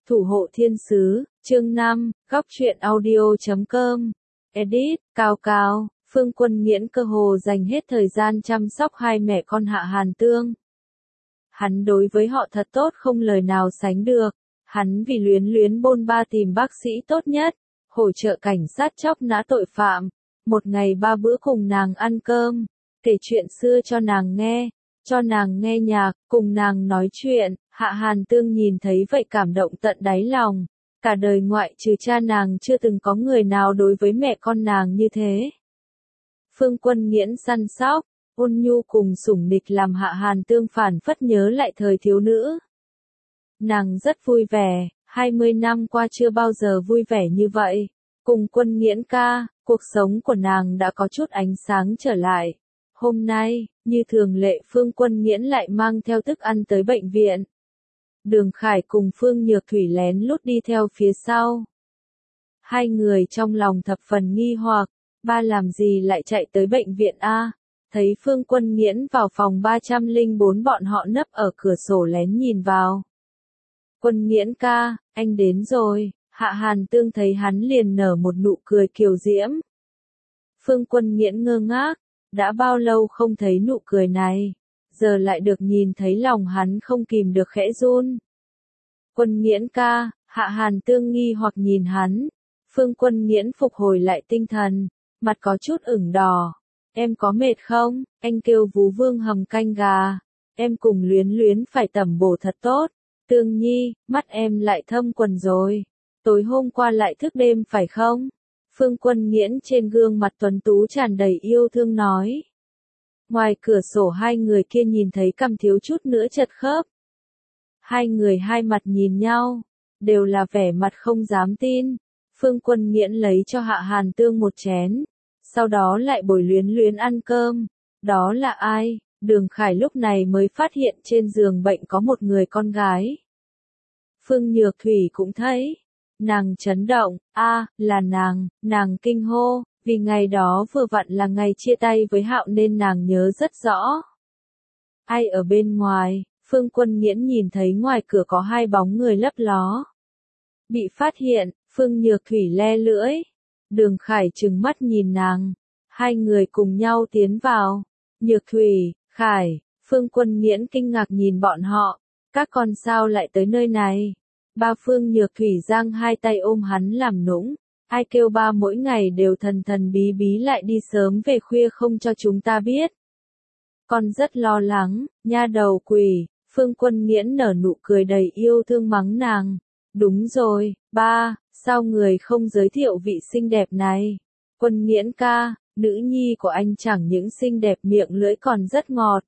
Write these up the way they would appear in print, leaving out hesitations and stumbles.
Thủ hộ thiên sứ, chương 5, góc truyện audio.com. Edit, Cao Cao, Phương Quân Nghiễn cơ hồ dành hết thời gian chăm sóc hai mẹ con Hạ Hàn Tương. Hắn đối với họ thật tốt không lời nào sánh được, hắn vì luyến luyến bôn ba tìm bác sĩ tốt nhất, hỗ trợ cảnh sát chóc nã tội phạm, một ngày 3 bữa cùng nàng ăn cơm, kể chuyện xưa cho nàng nghe nhạc, cùng nàng nói chuyện. Hạ Hàn Tương nhìn thấy vậy cảm động tận đáy lòng, cả đời ngoại trừ cha nàng chưa từng có người nào đối với mẹ con nàng như thế. Phương Quân Nghiễn săn sóc, ôn nhu cùng sủng nịch làm Hạ Hàn Tương phảng phất nhớ lại thời thiếu nữ. Nàng rất vui vẻ, 20 năm qua chưa bao giờ vui vẻ như vậy. Cùng Quân Nghiễn ca, cuộc sống của nàng đã có chút ánh sáng trở lại. Hôm nay, như thường lệ Phương Quân Nghiễn lại mang theo thức ăn tới bệnh viện. Đường Khải cùng Phương Nhược Thủy lén lút đi theo phía sau. Hai người trong lòng thập phần nghi hoặc, ba làm gì lại chạy tới bệnh viện a? Thấy Phương Quân Nghiễn vào phòng 304 bọn họ nấp ở cửa sổ lén nhìn vào. Quân Nghiễn ca, anh đến rồi, Hạ Hàn Tương thấy hắn liền nở một nụ cười kiều diễm. Phương Quân Nghiễn ngơ ngác, đã bao lâu không thấy nụ cười này. Giờ lại được nhìn thấy lòng hắn không kìm được khẽ run. Quân Nghiễn ca, Hạ Hàn Tương nghi hoặc nhìn hắn. Phương Quân Nghiễn phục hồi lại tinh thần, mặt có chút ửng đỏ. Em có mệt không? Anh kêu Vú Vương hầm canh gà. Em cùng Luyến Luyến phải tẩm bổ thật tốt. Tương Nhi, mắt em lại thâm quần rồi. Tối hôm qua lại thức đêm phải không? Phương Quân Nghiễn trên gương mặt tuấn tú tràn đầy yêu thương nói. Ngoài cửa sổ hai người kia nhìn thấy cằm thiếu chút nữa chật khớp. Hai người hai mặt nhìn nhau, đều là vẻ mặt không dám tin. Phương Quân Nghiễn lấy cho Hạ Hàn Tương một chén, sau đó lại bồi Luyến Luyến ăn cơm. Đó là ai? Đường Khải lúc này mới phát hiện trên giường bệnh có một người con gái. Phương Nhược Thủy cũng thấy. Nàng chấn động, là nàng kinh hô, vì ngày đó vừa vặn là ngày chia tay với Hạo nên nàng nhớ rất rõ. Ai ở bên ngoài? Phương Quân Nghiễn nhìn thấy ngoài cửa có hai bóng người lấp ló. Bị phát hiện, Phương Nhược Thủy le lưỡi. Đường Khải trừng mắt nhìn nàng. Hai người cùng nhau tiến vào. Nhược Thủy, Khải, Phương Quân Nghiễn kinh ngạc nhìn bọn họ. Các con sao lại tới nơi này? Ba Phương Nhược Thủy giang hai tay ôm hắn làm nũng. Ai kêu ba mỗi ngày đều thần thần bí bí lại đi sớm về khuya không cho chúng ta biết. Con rất lo lắng, nha đầu quỷ. Phương Quân Nghiễn nở nụ cười đầy yêu thương mắng nàng. Đúng rồi, ba, sao người không giới thiệu vị xinh đẹp này? Quân Nghiễn ca, nữ nhi của anh chẳng những xinh đẹp miệng lưỡi còn rất ngọt.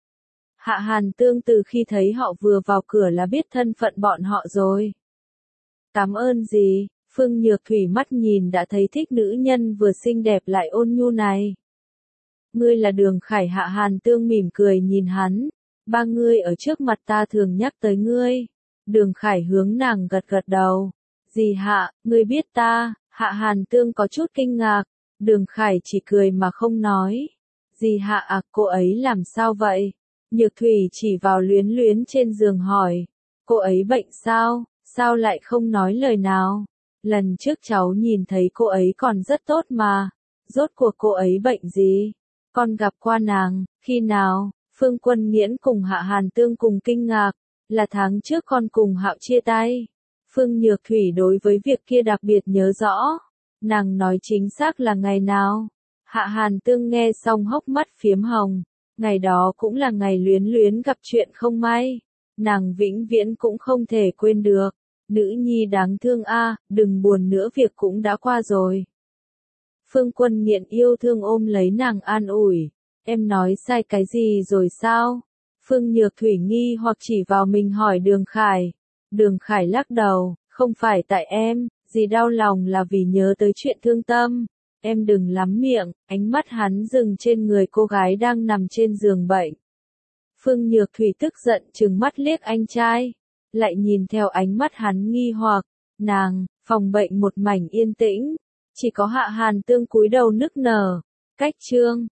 Hạ Hàn Tương từ khi thấy họ vừa vào cửa là biết thân phận bọn họ rồi. Cảm ơn gì? Phương Nhược Thủy mắt nhìn đã thấy thích nữ nhân vừa xinh đẹp lại ôn nhu này. Ngươi là Đường Khải. Hạ Hàn Tương mỉm cười nhìn hắn. Ba ngươi ở trước mặt ta thường nhắc tới ngươi. Đường Khải hướng nàng gật gật đầu. Gì Hạ, ngươi biết ta? Hạ Hàn Tương có chút kinh ngạc. Đường Khải chỉ cười mà không nói. Gì Hạ à, cô ấy làm sao vậy? Nhược Thủy chỉ vào Luyến Luyến trên giường hỏi. Cô ấy bệnh sao? Sao lại không nói lời nào? Lần trước cháu nhìn thấy cô ấy còn rất tốt mà. Rốt cuộc cô ấy bệnh gì? Con gặp qua nàng, khi nào? Phương Quân Nghiễn cùng Hạ Hàn Tương cùng kinh ngạc. Là tháng trước con cùng Hạo chia tay. Phương Nhược Thủy đối với việc kia đặc biệt nhớ rõ. Nàng nói chính xác là ngày nào? Hạ Hàn Tương nghe xong hốc mắt phiếm hồng. Ngày đó cũng là ngày Luyến Luyến gặp chuyện không may. Nàng vĩnh viễn cũng không thể quên được. Nữ nhi đáng thương đừng buồn nữa, việc cũng đã qua rồi. Phương Quân Nghiễn yêu thương ôm lấy nàng an ủi. Em nói sai cái gì rồi sao? Phương Nhược Thủy nghi hoặc chỉ vào mình hỏi Đường Khải. Đường Khải lắc đầu, không phải tại em, gì đau lòng là vì nhớ tới chuyện thương tâm. Em đừng lắm miệng. Ánh mắt hắn dừng trên người cô gái đang nằm trên giường bệnh. Phương Nhược Thủy tức giận trừng mắt liếc anh trai. Lại nhìn theo ánh mắt hắn nghi hoặc. Phòng bệnh một mảnh yên tĩnh. Chỉ có Hạ Hàn Tương cúi đầu nức nở. Cách chương